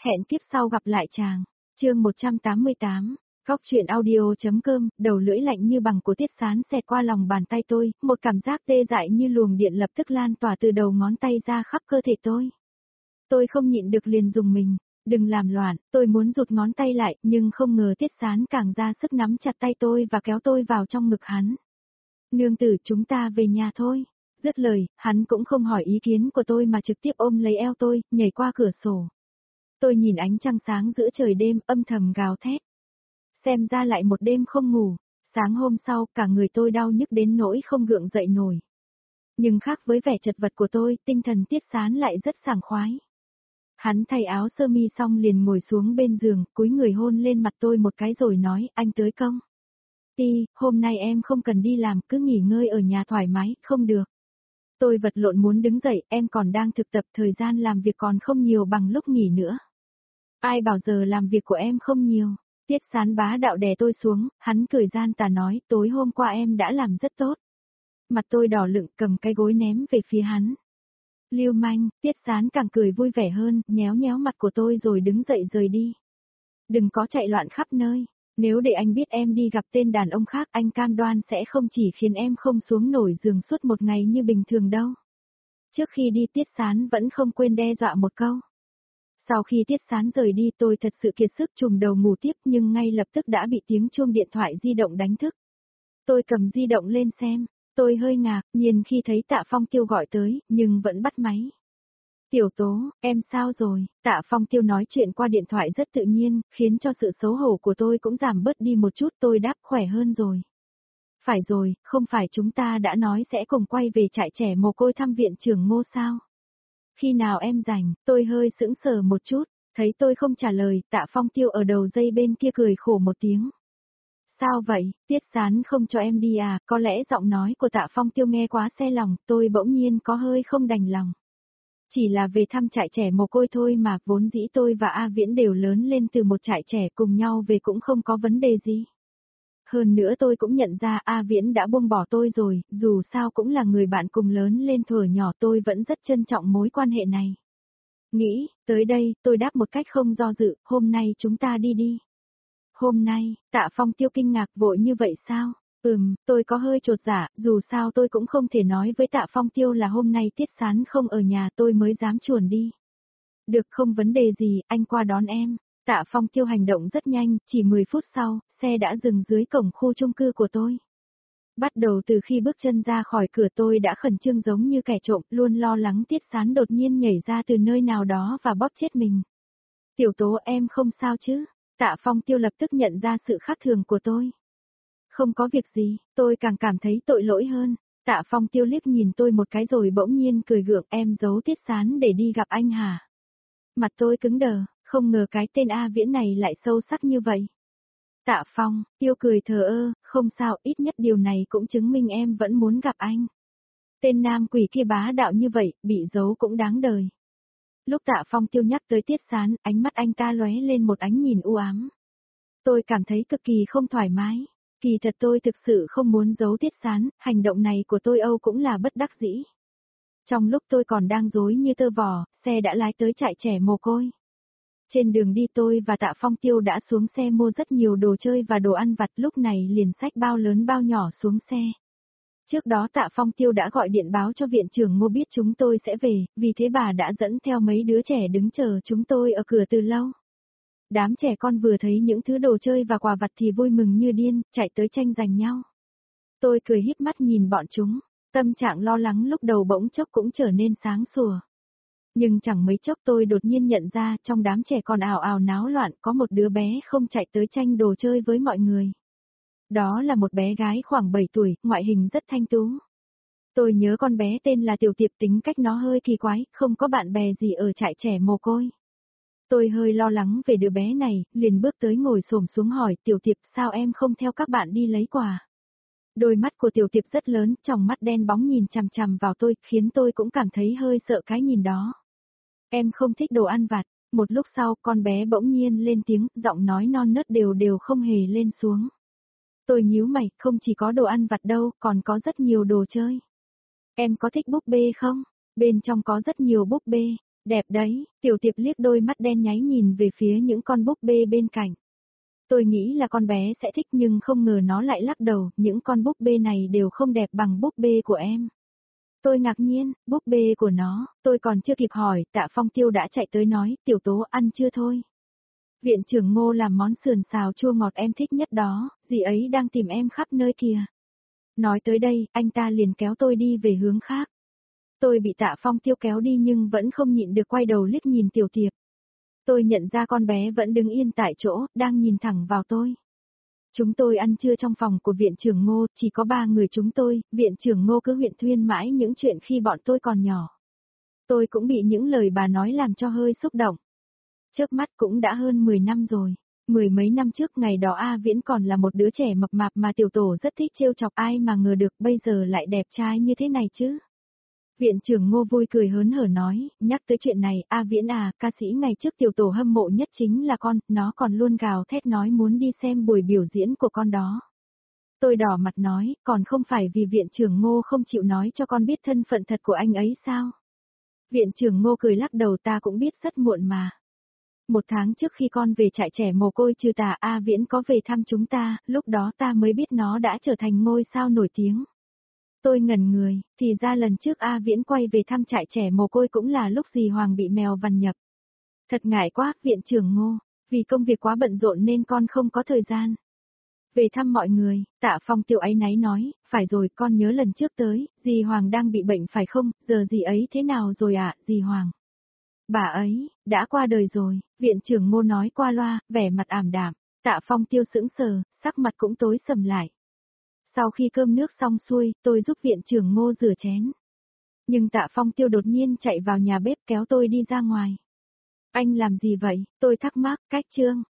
Hẹn kiếp sau gặp lại chàng. Chương 188. Góc truyện audio.com, đầu lưỡi lạnh như bằng của Tiết Sán xẹt qua lòng bàn tay tôi, một cảm giác tê dại như luồng điện lập tức lan tỏa từ đầu ngón tay ra khắp cơ thể tôi. Tôi không nhịn được liền dùng mình. Đừng làm loạn, tôi muốn rụt ngón tay lại, nhưng không ngờ Tiết Sán càng ra sức nắm chặt tay tôi và kéo tôi vào trong ngực hắn. Nương tử, chúng ta về nhà thôi. Dứt lời, hắn cũng không hỏi ý kiến của tôi mà trực tiếp ôm lấy eo tôi, nhảy qua cửa sổ. Tôi nhìn ánh trăng sáng giữa trời đêm, âm thầm gào thét. Xem ra lại một đêm không ngủ, sáng hôm sau cả người tôi đau nhức đến nỗi không gượng dậy nổi. Nhưng khác với vẻ chật vật của tôi, tinh thần Tiết Sán lại rất sảng khoái. Hắn thay áo sơ mi xong liền ngồi xuống bên giường, cúi người hôn lên mặt tôi một cái rồi nói, anh tới công. Ti, hôm nay em không cần đi làm, cứ nghỉ ngơi ở nhà thoải mái, không được. Tôi vật lộn muốn đứng dậy, em còn đang thực tập, thời gian làm việc còn không nhiều bằng lúc nghỉ nữa. Ai bảo giờ làm việc của em không nhiều. Tiết Sán bá đạo đè tôi xuống, hắn cười gian tà nói, tối hôm qua em đã làm rất tốt. Mặt tôi đỏ lựng cầm cái gối ném về phía hắn. Lưu manh, Tiết Sán càng cười vui vẻ hơn, nhéo nhéo mặt của tôi rồi đứng dậy rời đi. Đừng có chạy loạn khắp nơi, nếu để anh biết em đi gặp tên đàn ông khác anh cam đoan sẽ không chỉ khiến em không xuống nổi giường suốt một ngày như bình thường đâu. Trước khi đi Tiết Sán vẫn không quên đe dọa một câu. Sau khi Tiết Sán rời đi tôi thật sự kiệt sức trùm đầu ngủ tiếp nhưng ngay lập tức đã bị tiếng chuông điện thoại di động đánh thức. Tôi cầm di động lên xem, tôi hơi ngạc nhiên khi thấy Tạ Phong Tiêu gọi tới, nhưng vẫn bắt máy. Tiểu Tố, em sao rồi? Tạ Phong Tiêu nói chuyện qua điện thoại rất tự nhiên, khiến cho sự xấu hổ của tôi cũng giảm bớt đi một chút, tôi đáp khỏe hơn rồi. Phải rồi, không phải chúng ta đã nói sẽ cùng quay về trại trẻ mồ côi thăm viện trưởng Ngô sao? Khi nào em rảnh, tôi hơi sững sờ một chút, thấy tôi không trả lời, Tạ Phong Tiêu ở đầu dây bên kia cười khổ một tiếng. Sao vậy, Tiết Sán không cho em đi à, có lẽ giọng nói của Tạ Phong Tiêu nghe quá xe lòng, tôi bỗng nhiên có hơi không đành lòng. Chỉ là về thăm trại trẻ mồ côi thôi mà, vốn dĩ tôi và A Viễn đều lớn lên từ một trại trẻ cùng nhau về cũng không có vấn đề gì. Hơn nữa tôi cũng nhận ra A Viễn đã buông bỏ tôi rồi, dù sao cũng là người bạn cùng lớn lên thuở nhỏ tôi vẫn rất trân trọng mối quan hệ này. Nghĩ, tới đây, tôi đáp một cách không do dự, hôm nay chúng ta đi đi. Hôm nay, Tạ Phong Tiêu kinh ngạc vội như vậy sao? Tôi có hơi chột dạ, dù sao tôi cũng không thể nói với Tạ Phong Tiêu là hôm nay Tiết Sán không ở nhà tôi mới dám chuồn đi. Được không vấn đề gì, anh qua đón em. Tạ Phong Tiêu hành động rất nhanh, chỉ 10 phút sau, xe đã dừng dưới cổng khu chung cư của tôi. Bắt đầu từ khi bước chân ra khỏi cửa tôi đã khẩn trương giống như kẻ trộm, luôn lo lắng Tiết Sán đột nhiên nhảy ra từ nơi nào đó và bóp chết mình. Tiểu Tố em không sao chứ? Tạ Phong Tiêu lập tức nhận ra sự khác thường của tôi. Không có việc gì, tôi càng cảm thấy tội lỗi hơn. Tạ Phong Tiêu liếc nhìn tôi một cái rồi bỗng nhiên cười gượng, em giấu Tiết Sán để đi gặp anh hả? Mặt tôi cứng đờ, không ngờ cái tên A Viễn này lại sâu sắc như vậy. Tạ Phong Tiêu cười thờ ơ, không sao, ít nhất điều này cũng chứng minh em vẫn muốn gặp anh. Tên nam quỷ kia bá đạo như vậy, bị giấu cũng đáng đời. Lúc Tạ Phong Tiêu nhắc tới Tiết Sán, ánh mắt anh ta lóe lên một ánh nhìn u ám. Tôi cảm thấy cực kỳ không thoải mái. Kỳ thật tôi thực sự không muốn giấu Tiết Sán, hành động này của tôi Âu cũng là bất đắc dĩ. Trong lúc tôi còn đang rối như tơ vò, xe đã lái tới trại trẻ mồ côi. Trên đường đi tôi và Tạ Phong Tiêu đã xuống xe mua rất nhiều đồ chơi và đồ ăn vặt, lúc này liền xách bao lớn bao nhỏ xuống xe. Trước đó Tạ Phong Tiêu đã gọi điện báo cho viện trưởng Ngô biết chúng tôi sẽ về, vì thế bà đã dẫn theo mấy đứa trẻ đứng chờ chúng tôi ở cửa từ lâu. Đám trẻ con vừa thấy những thứ đồ chơi và quà vặt thì vui mừng như điên, chạy tới tranh giành nhau. Tôi cười híp mắt nhìn bọn chúng, tâm trạng lo lắng lúc đầu bỗng chốc cũng trở nên sáng sủa. Nhưng chẳng mấy chốc tôi đột nhiên nhận ra trong đám trẻ con ào ào náo loạn có một đứa bé không chạy tới tranh đồ chơi với mọi người. Đó là một bé gái khoảng 7 tuổi, ngoại hình rất thanh tú. Tôi nhớ con bé tên là Tiểu Tiệp, tính cách nó hơi kỳ quái, không có bạn bè gì ở trại trẻ mồ côi. Tôi hơi lo lắng về đứa bé này, liền bước tới ngồi xổm xuống hỏi Tiểu Tiệp sao em không theo các bạn đi lấy quà. Đôi mắt của Tiểu Tiệp rất lớn, tròng mắt đen bóng nhìn chằm chằm vào tôi, khiến tôi cũng cảm thấy hơi sợ cái nhìn đó. Em không thích đồ ăn vặt. Một lúc sau con bé bỗng nhiên lên tiếng, giọng nói non nớt đều đều không hề lên xuống. Tôi nhíu mày, không chỉ có đồ ăn vặt đâu, còn có rất nhiều đồ chơi. Em có thích búp bê không? Bên trong có rất nhiều búp bê. Đẹp đấy, Tiểu Tiệp liếc đôi mắt đen nháy nhìn về phía những con búp bê bên cạnh. Tôi nghĩ là con bé sẽ thích nhưng không ngờ nó lại lắc đầu, những con búp bê này đều không đẹp bằng búp bê của em. Tôi ngạc nhiên, búp bê của nó, tôi còn chưa kịp hỏi, Tạ Phong Tiêu đã chạy tới nói, Tiểu Tố ăn chưa thôi. Viện trưởng Ngô làm món sườn xào chua ngọt em thích nhất đó, dì ấy đang tìm em khắp nơi kìa. Nói tới đây, anh ta liền kéo tôi đi về hướng khác. Tôi bị Tạ Phong Tiêu kéo đi nhưng vẫn không nhịn được quay đầu liếc nhìn Tiểu Tiệp. Tôi nhận ra con bé vẫn đứng yên tại chỗ, đang nhìn thẳng vào tôi. Chúng tôi ăn trưa trong phòng của viện trưởng Ngô, chỉ có 3 người chúng tôi, viện trưởng Ngô cứ huyễn thuyên mãi những chuyện khi bọn tôi còn nhỏ. Tôi cũng bị những lời bà nói làm cho hơi xúc động. Chớp mắt cũng đã hơn 10 năm rồi. Mười mấy năm trước ngày đó A Viễn còn là một đứa trẻ mập mạp mà tiểu tổ rất thích trêu chọc, ai mà ngờ được bây giờ lại đẹp trai như thế này chứ. Viện trưởng Ngô vui cười hớn hở nói, nhắc tới chuyện này, A Viễn à, ca sĩ ngày trước tiểu tổ hâm mộ nhất chính là con, nó còn luôn gào thét nói muốn đi xem buổi biểu diễn của con đó. Tôi đỏ mặt nói, còn không phải vì viện trưởng Ngô không chịu nói cho con biết thân phận thật của anh ấy sao? Viện trưởng Ngô cười lắc đầu, ta cũng biết rất muộn mà. 1 tháng trước khi con về trại trẻ mồ côi trừ tà, A Viễn có về thăm chúng ta, lúc đó ta mới biết nó đã trở thành ngôi sao nổi tiếng. Tôi ngẩn người, thì ra lần trước A Viễn quay về thăm trại trẻ mồ côi cũng là lúc dì Hoàng bị mèo vằn nhập. Thật ngại quá, viện trưởng Ngô, vì công việc quá bận rộn nên con không có thời gian. Về thăm mọi người, Tạ Phong Tiêu áy náy nói, phải rồi, con nhớ lần trước tới, dì Hoàng đang bị bệnh phải không, giờ dì ấy thế nào rồi ạ, dì Hoàng? Bà ấy, đã qua đời rồi, viện trưởng Ngô nói qua loa, vẻ mặt ảm đạm. Tạ Phong Tiêu sững sờ, sắc mặt cũng tối sầm lại. Sau khi cơm nước xong xuôi, tôi giúp viện trưởng Ngô rửa chén. Nhưng Tạ Phong Tiêu đột nhiên chạy vào nhà bếp kéo tôi đi ra ngoài. Anh làm gì vậy? Tôi thắc mắc, cách Trương.